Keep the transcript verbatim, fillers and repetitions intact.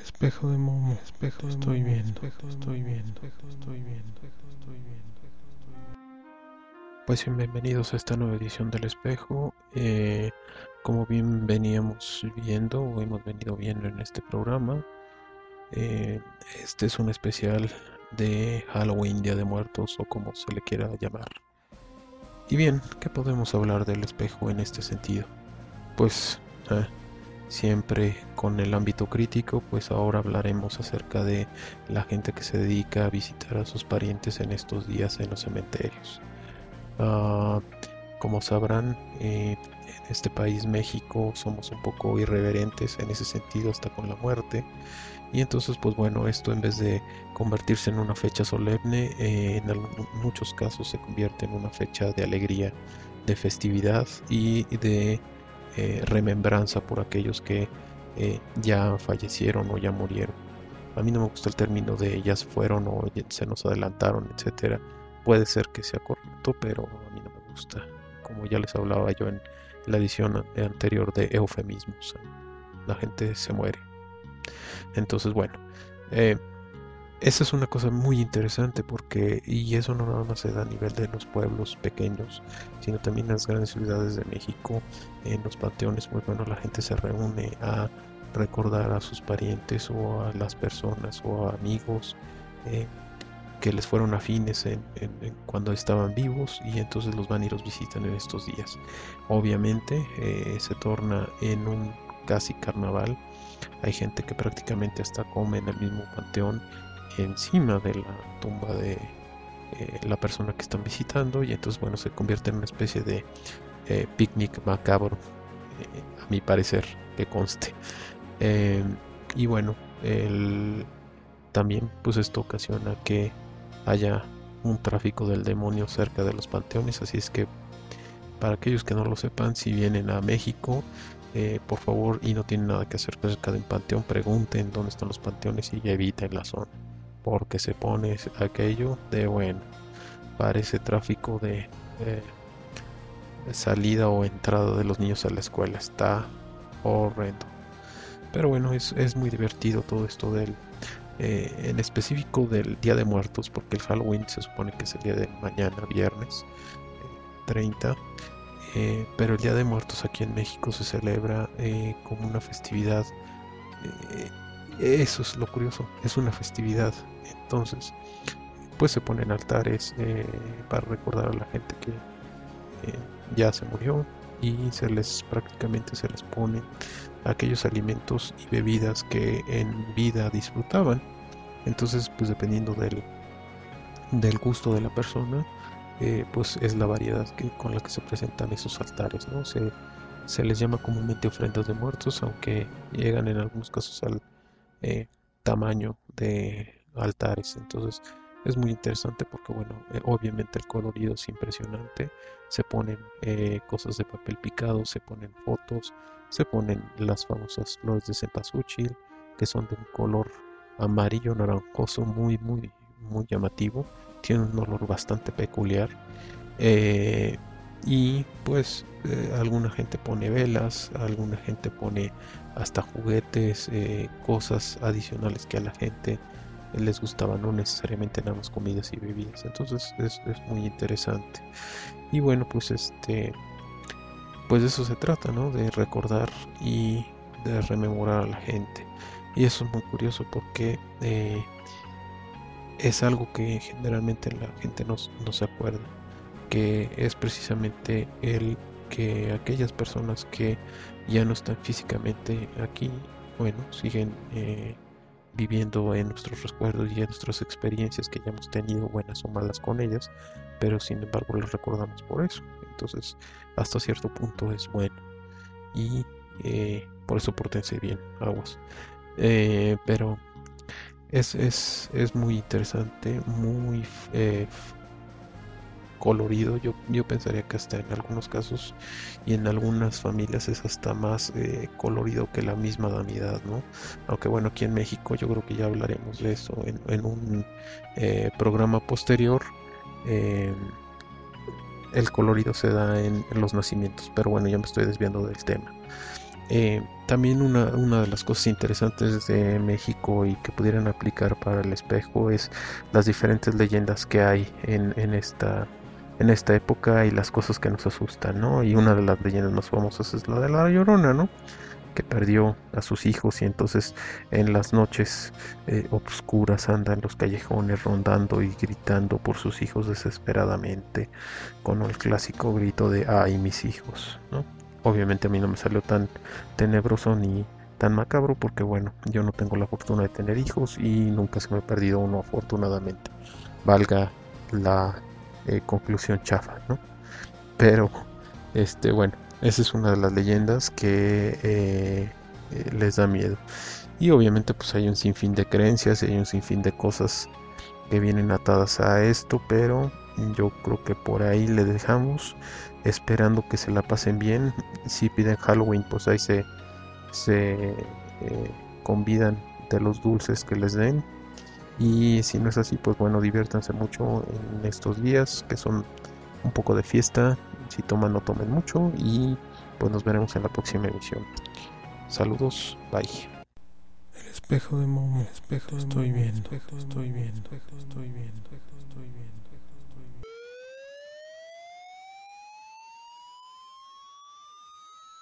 Espejo de momo, espejo de estoy momo, viendo, espejo estoy viendo, estoy viendo, estoy viendo. Pues bienvenidos a esta nueva edición del Espejo. Eh, como bien veníamos viendo o hemos venido viendo en este programa, eh, este es un especial de Halloween, Día de Muertos o como se le quiera llamar. Y bien, ¿qué podemos hablar del espejo en este sentido? Pues eh, siempre con el ámbito crítico, pues ahora hablaremos acerca de la gente que se dedica a visitar a sus parientes en estos días en los cementerios. Uh, como sabrán, eh, en este país, México, somos un poco irreverentes en ese sentido hasta con la muerte. Y entonces, pues bueno, esto en vez de convertirse en una fecha solemne, eh, en algún- muchos casos se convierte en una fecha de alegría, de festividad y de eh, remembranza por aquellos que eh, ya fallecieron o ya murieron. A mí no me gusta el término de ya se fueron o ya se nos adelantaron, etcétera. Puede ser que sea correcto, pero a mí no me gusta. Como ya les hablaba yo en la edición anterior de eufemismos, la gente se muere. Entonces, bueno, eh, esa es una cosa muy interesante porque, y eso no nada más se da a nivel de los pueblos pequeños, sino también en las grandes ciudades de México, en los panteones, pues bueno, la gente se reúne a recordar a sus parientes o a las personas o a amigos eh, que les fueron afines en, en, en cuando estaban vivos y entonces los van y los visitan en estos días. Obviamente eh, se torna en un casi carnaval. Hay gente que prácticamente hasta come en el mismo panteón encima de la tumba de eh, la persona que están visitando y entonces bueno se convierte en una especie de eh, picnic macabro, eh, a mi parecer, que conste. Eh, y bueno, el, también pues esto ocasiona que haya un tráfico del demonio cerca de los panteones, así es que para aquellos que no lo sepan, si vienen a México, eh, por favor, y no tienen nada que hacer cerca de un panteón, pregunten dónde están los panteones y eviten la zona, porque se pone aquello de bueno, parece tráfico de eh, salida o entrada de los niños a la escuela, está horrendo. Pero bueno, es, es muy divertido todo esto del, eh, en específico del Día de Muertos, porque el Halloween se supone que es el día de mañana, viernes eh, treinta. Eh, pero el Día de Muertos aquí en México se celebra eh, como una festividad. eh, Eso es lo curioso, es una festividad. Entonces, pues se ponen altares eh, para recordar a la gente que eh, ya se murió y se les prácticamente se les pone aquellos alimentos y bebidas que en vida disfrutaban. Entonces, pues dependiendo del, del gusto de la persona, eh, pues es la variedad que, con la que se presentan esos altares, ¿no? Se, se les llama comúnmente ofrendas de muertos, aunque llegan en algunos casos al eh, tamaño de altares. Entonces es muy interesante porque, bueno, eh, obviamente el colorido es impresionante. Se ponen eh, cosas de papel picado, se ponen fotos, se ponen las famosas flores de cempasúchil, que son de un color amarillo naranjoso muy, muy, muy llamativo. Tiene un olor bastante peculiar. Eh, y pues eh, alguna gente pone velas, alguna gente pone hasta juguetes, eh, cosas adicionales que a la gente les gustaban, no necesariamente nada más comidas y bebidas. Entonces es, es muy interesante. Y bueno, pues este, pues de eso se trata, ¿no? De recordar y de rememorar a la gente. Y eso es muy curioso porque eh, es algo que generalmente la gente no, no se acuerda, que es precisamente el que aquellas personas que ya no están físicamente aquí, bueno, siguen eh, viviendo en nuestros recuerdos y en nuestras experiencias que ya hemos tenido, buenas o malas con ellas, pero sin embargo las recordamos por eso. Entonces, hasta cierto punto es bueno y eh, por eso pórtense bien, aguas. Eh, pero es, es, es muy interesante, muy eh, colorido. Yo, yo pensaría que hasta en algunos casos y en algunas familias es hasta más eh, colorido que la misma Navidad, ¿no? Aunque bueno, aquí en México yo creo que ya hablaremos de eso en, en un eh, programa posterior. Eh, el colorido se da en, en los nacimientos, pero bueno, ya me estoy desviando del tema. Eh, también una, una de las cosas interesantes de México y que pudieran aplicar para el espejo es las diferentes leyendas que hay en, en esta en esta época y las cosas que nos asustan, ¿no? Y una de las leyendas más famosas es la de la Llorona, ¿no? Que perdió a sus hijos y entonces en las noches eh, obscuras anda en los callejones rondando y gritando por sus hijos desesperadamente con el clásico grito de ay mis hijos, ¿no? Obviamente a mí no me salió tan tenebroso ni tan macabro porque bueno, yo no tengo la fortuna de tener hijos y nunca se me ha perdido uno afortunadamente, valga la eh, conclusión chafa, ¿no? Pero este bueno, esa es una de las leyendas que eh, eh, les da miedo. Y obviamente pues hay un sinfín de creencias y hay un sinfín de cosas que vienen atadas a esto, pero yo creo que por ahí le dejamos, esperando que se la pasen bien. Si piden Halloween, pues ahí se, se eh, convidan de los dulces que les den. Y si no es así, pues bueno, diviértanse mucho en estos días que son un poco de fiesta. Si toman, no tomen mucho. Y pues nos veremos en la próxima emisión. Saludos, bye. El espejo de Momo, espejo, estoy bien, espejo, estoy bien, espejo, estoy bien, espejo, estoy bien.